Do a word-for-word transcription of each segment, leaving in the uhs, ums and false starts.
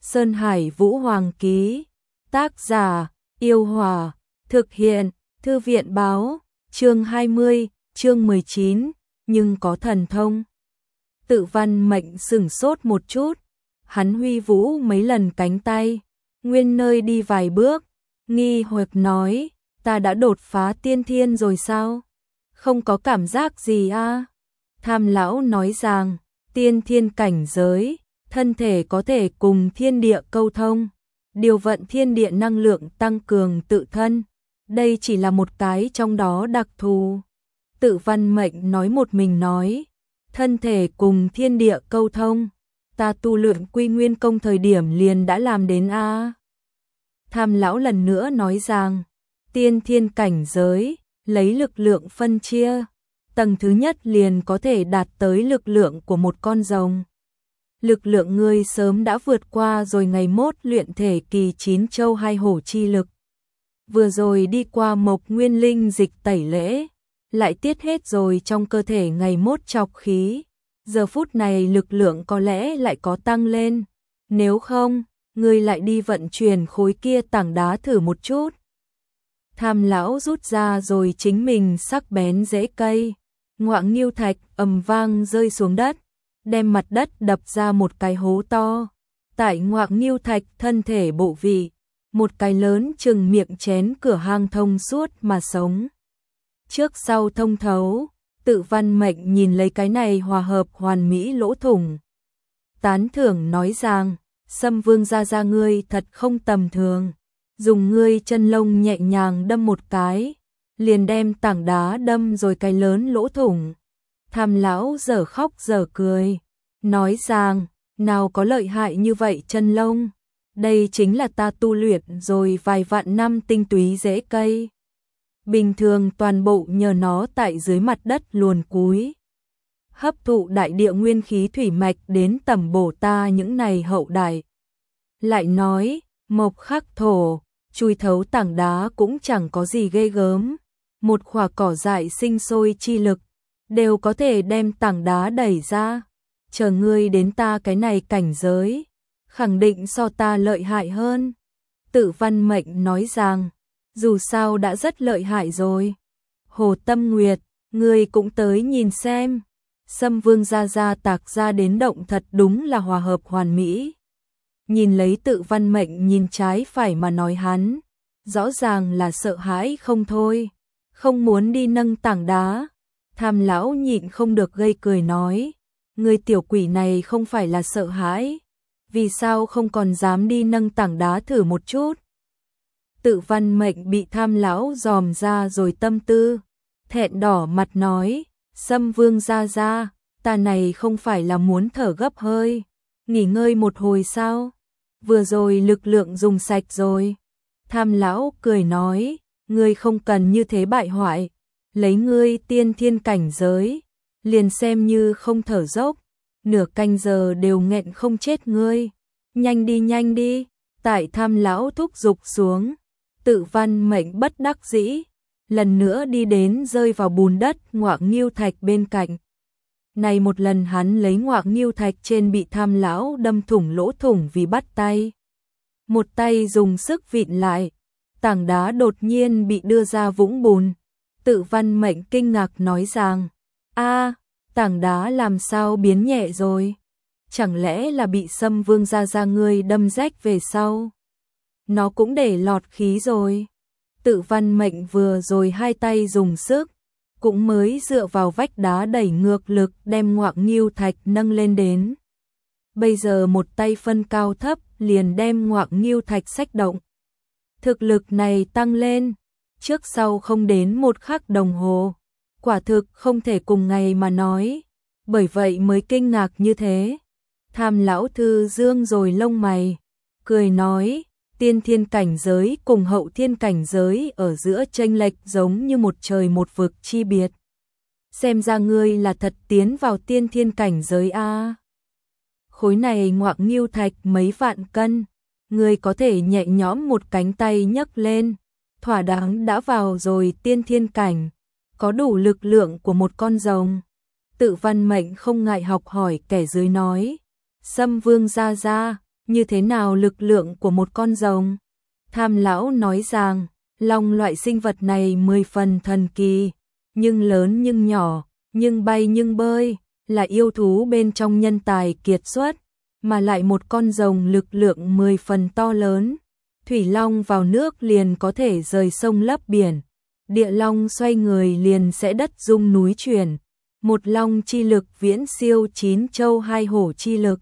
Sơn Hải Vũ Hoàng ký. Tác giả, Yêu Hòa. Thực hiện, Thư viện báo. Chương hai mươi, chương mười chín, nhưng có thần thông. Tự Văn Mệnh sửng sốt một chút, hắn huy vũ mấy lần cánh tay, nguyên nơi đi vài bước, nghi hoặc nói, ta đã đột phá tiên thiên rồi sao? Không có cảm giác gì a? À? Tham lão nói rằng, tiên thiên cảnh giới, thân thể có thể cùng thiên địa câu thông, điều vận thiên địa năng lượng tăng cường tự thân. Đây chỉ là một cái trong đó đặc thù. Tự Văn Mệnh nói một mình nói, thân thể cùng thiên địa câu thông, ta tu luyện Quy Nguyên Công thời điểm liền đã làm đến a. Tham lão lần nữa nói rằng, tiên thiên cảnh giới, lấy lực lượng phân chia, tầng thứ nhất liền có thể đạt tới lực lượng của một con rồng. Lực lượng ngươi sớm đã vượt qua rồi ngày mốt luyện thể kỳ chín châu hai hổ chi lực. Vừa rồi đi qua Mộc Nguyên Linh dịch tẩy lễ, lại tiết hết rồi trong cơ thể ngày mốt trọc khí. Giờ phút này lực lượng có lẽ lại có tăng lên. Nếu không, ngươi lại đi vận chuyển khối kia tảng đá thử một chút. Tham lão rút ra rồi chính mình sắc bén rễ cây. Ngoạng nghiêu thạch ầm vang rơi xuống đất, đem mặt đất đập ra một cái hố to. Tại ngoạng nghiêu thạch thân thể bộ vị, một cái lớn chừng miệng chén cửa hang thông suốt mà sống. Trước sau thông thấu, Tự Văn Mệnh nhìn lấy cái này hòa hợp hoàn mỹ lỗ thủng. Tán thưởng nói rằng, Sâm Vương gia gia ngươi thật không tầm thường. Dùng ngươi chân lông nhẹ nhàng đâm một cái, liền đem tảng đá đâm rồi cái lớn lỗ thủng. Tham lão dở khóc dở cười, nói rằng, nào có lợi hại như vậy chân lông. Đây chính là ta tu luyện rồi vài vạn năm tinh túy rễ cây. Bình thường toàn bộ nhờ nó tại dưới mặt đất luồn cúi, hấp thụ đại địa nguyên khí thủy mạch đến tầm bổ ta những này hậu đại. Lại nói, mộc khắc thổ, chui thấu tảng đá cũng chẳng có gì ghê gớm. Một khỏa cỏ dại sinh sôi chi lực, đều có thể đem tảng đá đẩy ra. Chờ ngươi đến ta cái này cảnh giới, khẳng định so ta lợi hại hơn. Tự Văn Mệnh nói rằng, dù sao đã rất lợi hại rồi. Hồ Tâm Nguyệt, ngươi cũng tới nhìn xem. Sâm Vương gia gia tạc ra đến động thật đúng là hòa hợp hoàn mỹ. Nhìn lấy Tự Văn Mệnh nhìn trái phải mà nói hắn, rõ ràng là sợ hãi không thôi, không muốn đi nâng tảng đá. Tham lão nhịn không được gây cười nói, người tiểu quỷ này không phải là sợ hãi, vì sao không còn dám đi nâng tảng đá thử một chút. Tự Văn Mệnh bị Tham lão dòm ra rồi tâm tư, thẹn đỏ mặt nói, Sâm Vương gia gia, ta này không phải là muốn thở gấp hơi, nghỉ ngơi một hồi sao? Vừa rồi lực lượng dùng sạch rồi. Tham lão cười nói, ngươi không cần như thế bại hoại, lấy ngươi tiên thiên cảnh giới, liền xem như không thở dốc, nửa canh giờ đều nghẹn không chết ngươi. Nhanh đi nhanh đi. Tại Tham lão thúc giục xuống, Tự Văn Mệnh bất đắc dĩ, lần nữa đi đến rơi vào bùn đất ngoạng nghiêu thạch bên cạnh. Này một lần hắn lấy ngoạng nghiêu thạch trên bị Tham lão đâm thủng lỗ thủng vì bắt tay. Một tay dùng sức vịn lại, tảng đá đột nhiên bị đưa ra vũng bùn. Tự Văn Mệnh kinh ngạc nói rằng, a, tảng đá làm sao biến nhẹ rồi? Chẳng lẽ là bị Sâm Vương gia gia ngươi đâm rách về sau? Nó cũng để lọt khí rồi. Tự Văn Mệnh vừa rồi hai tay dùng sức, cũng mới dựa vào vách đá đẩy ngược lực đem ngoạng nghiêu thạch nâng lên đến. Bây giờ một tay phân cao thấp liền đem ngoạng nghiêu thạch xách động. Thực lực này tăng lên, trước sau không đến một khắc đồng hồ, quả thực không thể cùng ngày mà nói, bởi vậy mới kinh ngạc như thế. Tham lão thư dương rồi lông mày, cười nói, tiên thiên cảnh giới cùng hậu thiên cảnh giới ở giữa chênh lệch giống như một trời một vực chi biệt. Xem ra ngươi là thật tiến vào tiên thiên cảnh giới a. Khối này ngoạng nghiêu thạch mấy vạn cân, ngươi có thể nhẹ nhõm một cánh tay nhấc lên, thỏa đáng đã vào rồi tiên thiên cảnh, có đủ lực lượng của một con rồng. Tự Văn Mệnh không ngại học hỏi kẻ dưới nói, Sâm Vương gia gia, Như thế nào lực lượng của một con rồng? Tham lão nói rằng, long loại sinh vật này mười phần thần kỳ, nhưng lớn nhưng nhỏ, nhưng bay nhưng bơi, là yêu thú bên trong nhân tài kiệt xuất, mà lại một con rồng lực lượng mười phần to lớn. Thủy long vào nước liền có thể rời sông lấp biển, địa long xoay người liền sẽ đất rung núi chuyển, một long chi lực viễn siêu chín châu hai hổ chi lực.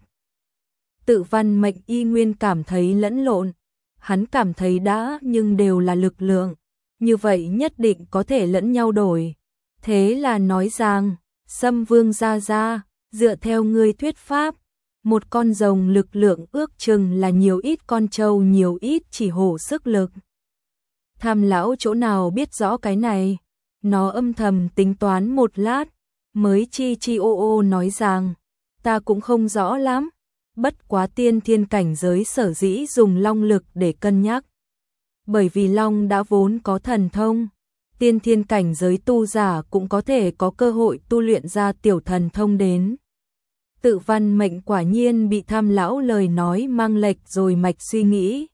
Tự Văn Mệnh y nguyên cảm thấy lẫn lộn, hắn cảm thấy đã nhưng đều là lực lượng, như vậy nhất định có thể lẫn nhau đổi. Thế là nói rằng, Sâm Vương gia gia, dựa theo ngươi thuyết pháp, một con rồng lực lượng ước chừng là nhiều ít con trâu nhiều ít chỉ hổ sức lực. Tham lão chỗ nào biết rõ cái này, nó âm thầm tính toán một lát, mới chi chi ô ô nói rằng, ta cũng không rõ lắm, bất quá tiên thiên cảnh giới sở dĩ dùng long lực để cân nhắc. Bởi vì long đã vốn có thần thông, tiên thiên cảnh giới tu giả cũng có thể có cơ hội tu luyện ra tiểu thần thông đến. Tự Văn Mệnh quả nhiên bị tham lão lời nói mang lệch rồi mạch suy nghĩ.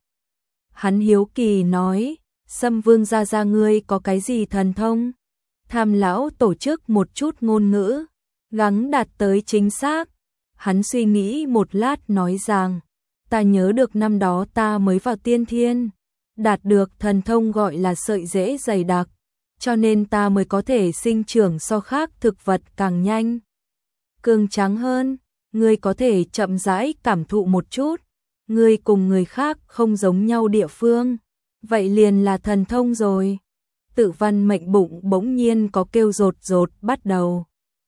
Hắn hiếu kỳ nói, Sâm Vương gia gia ngươi có cái gì thần thông? Tham lão tổ chức một chút ngôn ngữ, gắng đạt tới chính xác. Hắn suy nghĩ một lát nói rằng, ta nhớ được năm đó ta mới vào tiên thiên, đạt được thần thông gọi là sợi rễ dày đặc, cho nên ta mới có thể sinh trưởng so khác thực vật càng nhanh, cường tráng hơn. Ngươi có thể chậm rãi cảm thụ một chút, ngươi cùng người khác không giống nhau địa phương, vậy liền là thần thông rồi. Tự Văn Mệnh bụng bỗng nhiên có kêu rột rột bắt đầu.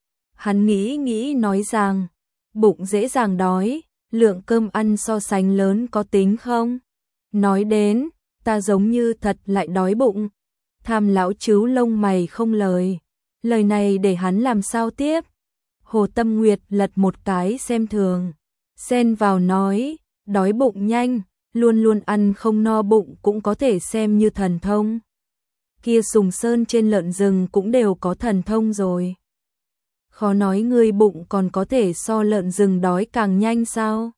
Hắn nghĩ nghĩ nói rằng, bụng dễ dàng đói, lượng cơm ăn so sánh lớn có tính không? Nói đến, ta giống như thật lại đói bụng. Tham lão trứu lông mày không lời, lời này để hắn làm sao tiếp? Hồ Tâm Nguyệt lật một cái xem thường, xen vào nói, đói bụng nhanh, luôn luôn ăn không no bụng cũng có thể xem như thần thông. Kia Sùng Sơn trên lợn rừng cũng đều có thần thông rồi. Khó nói ngươi bụng còn có thể so lợn rừng đói càng nhanh sao?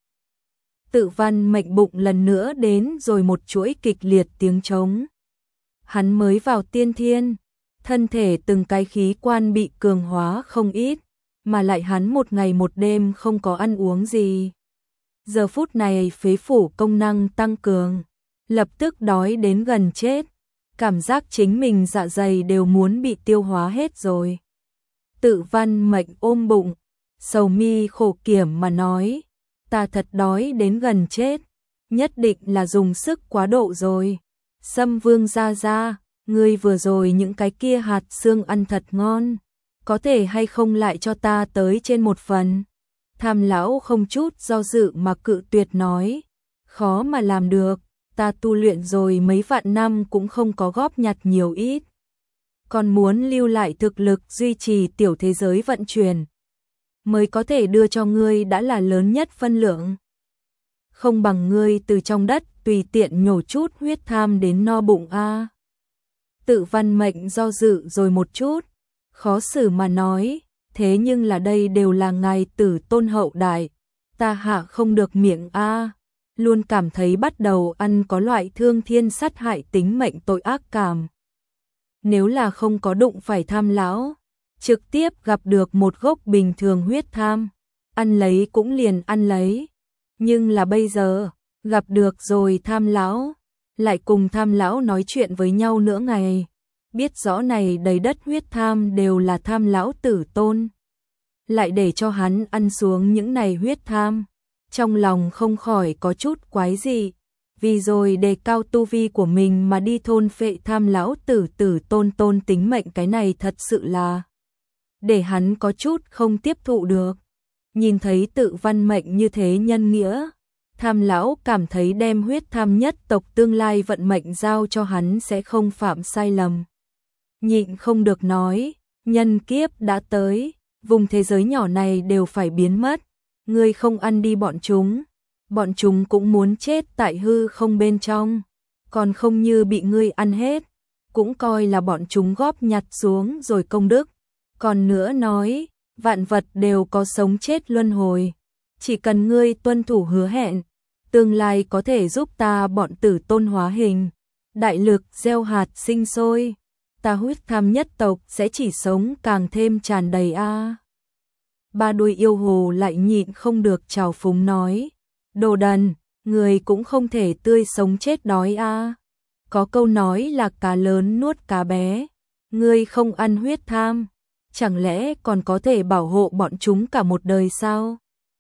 Tự Văn Mệnh bụng lần nữa đến rồi một chuỗi kịch liệt tiếng trống. Hắn mới vào tiên thiên, thân thể từng cái khí quan bị cường hóa không ít, mà lại hắn một ngày một đêm không có ăn uống gì. Giờ phút này phế phủ công năng tăng cường, lập tức đói đến gần chết, cảm giác chính mình dạ dày đều muốn bị tiêu hóa hết rồi. Tự Văn Mệnh ôm bụng, sầu mi khổ kiểm mà nói, ta thật đói đến gần chết, nhất định là dùng sức quá độ rồi. Sâm Vương gia gia, ngươi vừa rồi những cái kia hạt xương ăn thật ngon, có thể hay không lại cho ta tới trên một phần? Tham lão không chút do dự mà cự tuyệt nói, khó mà làm được, ta tu luyện rồi mấy vạn năm cũng không có góp nhặt nhiều ít. Còn muốn lưu lại thực lực duy trì tiểu thế giới vận chuyển, mới có thể đưa cho ngươi đã là lớn nhất phân lượng. Không bằng ngươi từ trong đất tùy tiện nhổ chút huyết tham đến no bụng a. Tự Văn Mệnh do dự rồi một chút, khó xử mà nói, thế nhưng là đây đều là ngài tử tôn hậu đại, ta hạ không được miệng a, luôn cảm thấy bắt đầu ăn có loại thương thiên sát hại tính mệnh tội ác cảm. Nếu là không có đụng phải tham lão, trực tiếp gặp được một gốc bình thường huyết tham, ăn lấy cũng liền ăn lấy, nhưng là bây giờ, gặp được rồi tham lão, lại cùng tham lão nói chuyện với nhau nữa ngày, biết rõ này đầy đất huyết tham đều là tham lão tử tôn, lại để cho hắn ăn xuống những này huyết tham, trong lòng không khỏi có chút quái dị, vì rồi đề cao tu vi của mình mà đi thôn phệ tham lão tử tử tôn tôn tính mệnh, cái này thật sự là để hắn có chút không tiếp thụ được. Nhìn thấy Tự Văn Mệnh như thế nhân nghĩa, tham lão cảm thấy đem huyết tham nhất tộc tương lai vận mệnh giao cho hắn sẽ không phạm sai lầm. Nhịn không được nói, nhân kiếp đã tới, vùng thế giới nhỏ này đều phải biến mất, ngươi không ăn đi bọn chúng, bọn chúng cũng muốn chết tại hư không bên trong, còn không như bị ngươi ăn hết, cũng coi là bọn chúng góp nhặt xuống rồi công đức. Còn nữa nói, vạn vật đều có sống chết luân hồi, chỉ cần ngươi tuân thủ hứa hẹn, tương lai có thể giúp ta bọn tử tôn hóa hình, đại lực gieo hạt sinh sôi, ta huyết tham nhất tộc sẽ chỉ sống càng thêm tràn đầy a. Ba đuôi yêu hồ lại nhịn không được trào phúng nói, đồ đần, người cũng không thể tươi sống chết đói a. Có câu nói là cá lớn nuốt cá bé, ngươi không ăn huyết tham, chẳng lẽ còn có thể bảo hộ bọn chúng cả một đời sao?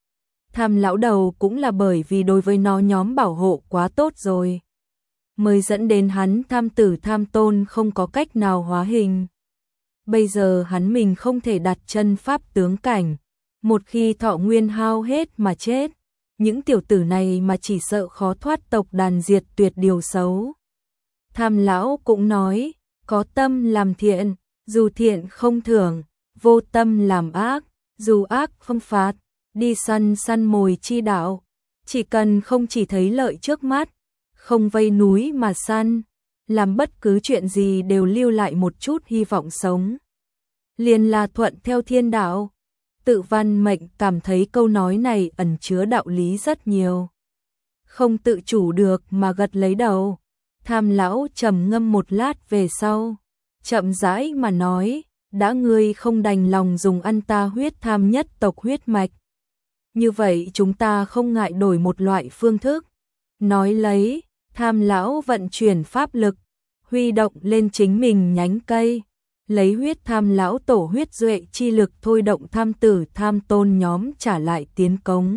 Tham lão đầu cũng là bởi vì đối với nó nhóm bảo hộ quá tốt rồi, mới dẫn đến hắn tham tử tham tôn không có cách nào hóa hình. Bây giờ hắn mình không thể đặt chân pháp tướng cảnh, một khi thọ nguyên hao hết mà chết, những tiểu tử này mà chỉ sợ khó thoát tộc đàn diệt tuyệt điều xấu. Tham lão cũng nói, có tâm làm thiện, dù thiện không thưởng, vô tâm làm ác, dù ác không phạt, đi săn săn mồi chi đạo, chỉ cần không chỉ thấy lợi trước mắt, không vây núi mà săn, làm bất cứ chuyện gì đều lưu lại một chút hy vọng sống. Liền là thuận theo thiên đạo. Tự Văn Mệnh cảm thấy câu nói này ẩn chứa đạo lý rất nhiều. Không tự chủ được mà gật lấy đầu. Tham lão trầm ngâm một lát về sau, chậm rãi mà nói, đã ngươi không đành lòng dùng ăn ta huyết tham nhất tộc huyết mạch. Như vậy chúng ta không ngại đổi một loại phương thức. Nói lấy, tham lão vận chuyển pháp lực, huy động lên chính mình nhánh cây, lấy huyết tham lão tổ huyết duệ chi lực thôi động tham tử tham tôn nhóm trả lại tiến cống.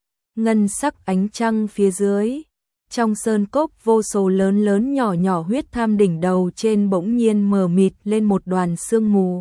Ngân sắc ánh trăng phía dưới, trong sơn cốc vô số lớn lớn nhỏ nhỏ huyết tham đỉnh đầu trên bỗng nhiên mờ mịt lên một đoàn sương mù,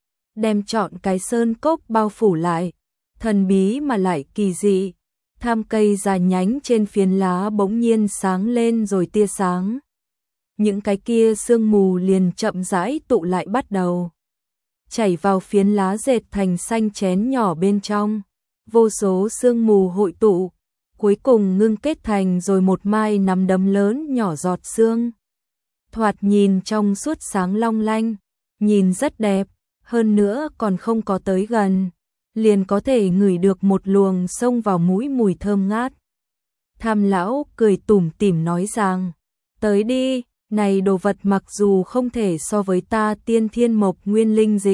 đem trọn cái sơn cốc bao phủ lại, thần bí mà lại kỳ dị. Tham cây già nhánh trên phiến lá bỗng nhiên sáng lên rồi tia sáng. Những cái kia sương mù liền chậm rãi tụ lại bắt đầu chảy vào phiến lá dệt thành xanh chén nhỏ bên trong. Vô số sương mù hội tụ, cuối cùng ngưng kết thành rồi một mai nắm đấm lớn nhỏ giọt sương. Thoạt nhìn trong suốt sáng long lanh, nhìn rất đẹp, hơn nữa còn không có tới gần, liền có thể ngửi được một luồng xông vào mũi mùi thơm ngát. Tham lão cười tủm tỉm nói rằng, tới đi, này đồ vật mặc dù không thể so với ta tiên thiên mộc nguyên linh dịch,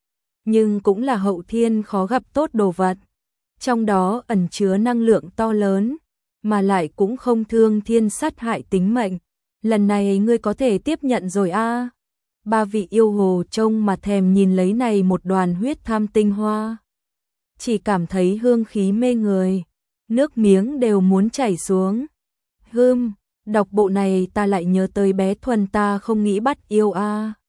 nhưng cũng là hậu thiên khó gặp tốt đồ vật. Trong đó ẩn chứa năng lượng to lớn, mà lại cũng không thương thiên sát hại tính mệnh. Lần này ngươi có thể tiếp nhận rồi a. À. Ba vị yêu hồ trông mà thèm nhìn lấy này một đoàn huyết tham tinh hoa. Chỉ cảm thấy hương khí mê người, nước miếng đều muốn chảy xuống. Hưm, đọc bộ này ta lại nhớ tới bé Thuần ta không nghĩ bắt yêu a. À.